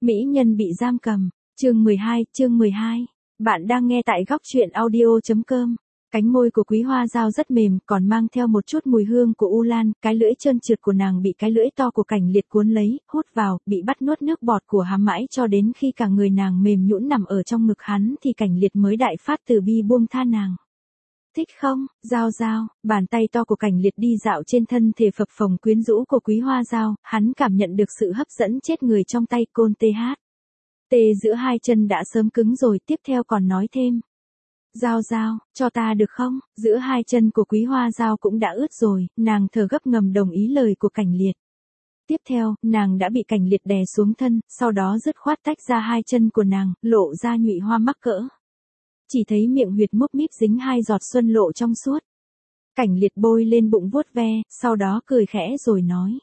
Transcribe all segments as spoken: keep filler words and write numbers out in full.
Mỹ nhân bị giam cầm. Chương mười hai, chương mười hai. Bạn đang nghe tại góc truyện audio chấm com. Cánh môi của Quý Hoa Dao rất mềm, còn mang theo một chút mùi hương của U Lan, cái lưỡi trơn trượt của nàng bị cái lưỡi to của Cảnh Liệt cuốn lấy, hút vào, bị bắt nuốt nước bọt của hắn mãi cho đến khi cả người nàng mềm nhũn nằm ở trong ngực hắn thì Cảnh Liệt mới đại phát từ bi buông tha nàng. Thích không, Dao Dao, bàn tay to của Cảnh Liệt đi dạo trên thân thể phập phồng quyến rũ của Quý Hoa Dao, hắn cảm nhận được sự hấp dẫn chết người trong tay côn tê hát. Tê giữa hai chân đã sớm cứng rồi, tiếp theo còn nói thêm. Dao Dao, cho ta được không? Giữa hai chân của Quý Hoa Dao cũng đã ướt rồi, nàng thở gấp ngầm đồng ý lời của Cảnh Liệt. Tiếp theo, nàng đã bị Cảnh Liệt đè xuống thân, sau đó dứt khoát tách ra hai chân của nàng, lộ ra nhụy hoa mắc cỡ. Chỉ thấy miệng huyệt múp míp dính hai giọt xuân lộ trong suốt. Cảnh Liệt bôi lên bụng vuốt ve, sau đó cười khẽ rồi nói.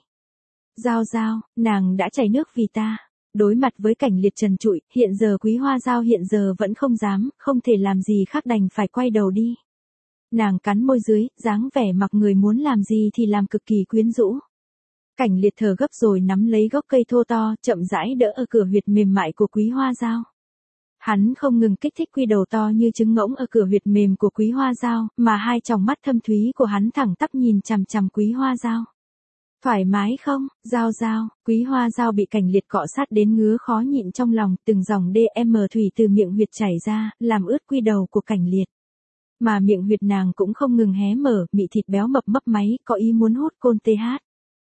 Dao Dao, nàng đã chảy nước vì ta. Đối mặt với Cảnh Liệt trần trụi, hiện giờ Quý Hoa Dao hiện giờ vẫn không dám, không thể làm gì khác đành phải quay đầu đi. Nàng cắn môi dưới, dáng vẻ mặc người muốn làm gì thì làm cực kỳ quyến rũ. Cảnh Liệt thở gấp rồi nắm lấy gốc cây thô to, chậm rãi đỡ ở cửa huyệt mềm mại của Quý Hoa Dao. Hắn không ngừng kích thích quy đầu to như trứng ngỗng ở cửa huyệt mềm của Quý Hoa Dao, mà hai tròng mắt thâm thúy của hắn thẳng tắp nhìn chằm chằm Quý Hoa Dao. Thoải mái không, Dao Dao? Quý Hoa Dao bị Cảnh Liệt cọ sát đến ngứa khó nhịn trong lòng, từng dòng đê em thủy từ miệng huyệt chảy ra, làm ướt quy đầu của Cảnh Liệt. Mà miệng huyệt nàng cũng không ngừng hé mở, mị thịt béo mập mấp máy, có ý muốn hút côn tê hát.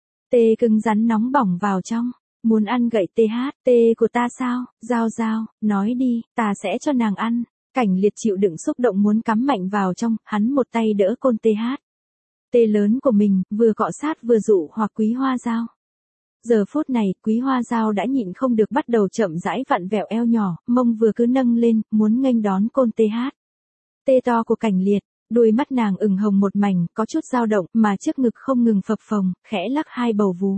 Tê cứng rắn nóng bỏng vào trong. Muốn ăn gậy tê hát, tê của ta sao? Dao Dao, nói đi, ta sẽ cho nàng ăn. Cảnh Liệt chịu đựng xúc động muốn cắm mạnh vào trong, hắn một tay đỡ côn tê hát. Tê lớn của mình, vừa cọ sát vừa dụ hoặc Quý Hoa Dao. Giờ phút này, Quý Hoa Dao đã nhịn không được bắt đầu chậm rãi vặn vẹo eo nhỏ, mông vừa cứ nâng lên, muốn nghênh đón côn tê hát. Tê to của Cảnh Liệt, đôi mắt nàng ửng hồng một mảnh, có chút dao động, mà trước ngực không ngừng phập phồng, khẽ lắc hai bầu vú.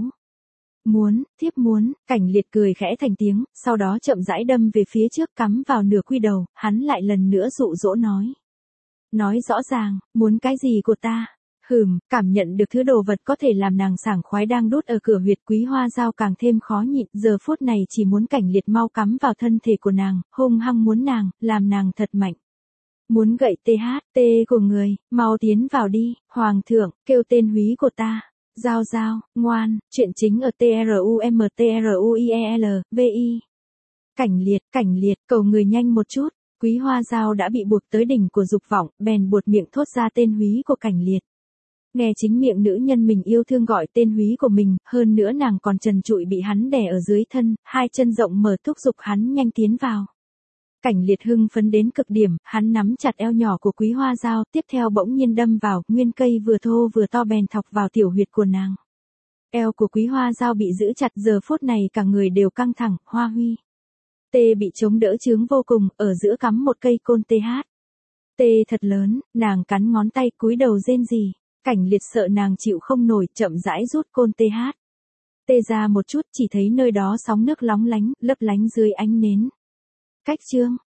Muốn, thiếp muốn, Cảnh Liệt cười khẽ thành tiếng, sau đó chậm rãi đâm về phía trước cắm vào nửa quy đầu, hắn lại lần nữa dụ dỗ nói. Nói rõ ràng, muốn cái gì của ta? Hừm, cảm nhận được thứ đồ vật có thể làm nàng sảng khoái đang đút ở cửa huyệt Quý Hoa Dao càng thêm khó nhịn, giờ phút này chỉ muốn Cảnh Liệt mau cắm vào thân thể của nàng, hung hăng muốn nàng, làm nàng thật mạnh. Muốn gậy tê hát, tê của người, mau tiến vào đi, Hoàng thượng, kêu tên húy của ta. Dao Dao, ngoan, chuyện chính ở TRUMTRUIEL, VI. Cảnh Liệt, Cảnh Liệt, cầu người nhanh một chút. Quý Hoa Dao đã bị buộc tới đỉnh của dục vọng, bèn buột miệng thốt ra tên húy của Cảnh Liệt. Nghe chính miệng nữ nhân mình yêu thương gọi tên húy của mình, hơn nữa nàng còn trần trụi bị hắn đè ở dưới thân, hai chân rộng mở thúc giục hắn nhanh tiến vào. Cảnh Liệt hưng phấn đến cực điểm, hắn nắm chặt eo nhỏ của Quý Hoa Dao, tiếp theo bỗng nhiên đâm vào, nguyên cây vừa thô vừa to bèn thọc vào tiểu huyệt của nàng. Eo của Quý Hoa Dao bị giữ chặt, giờ phút này cả người đều căng thẳng, hoa huy. Tê bị chống đỡ chướng vô cùng, ở giữa cắm một cây côn tê hát. Tê thật lớn, nàng cắn ngón tay cúi đầu rên rỉ. Cảnh Liệt sợ nàng chịu không nổi, chậm rãi rút côn tê hát. Tê ra một chút, chỉ thấy nơi đó sóng nước lóng lánh, lấp lánh dưới ánh nến. Cách chương,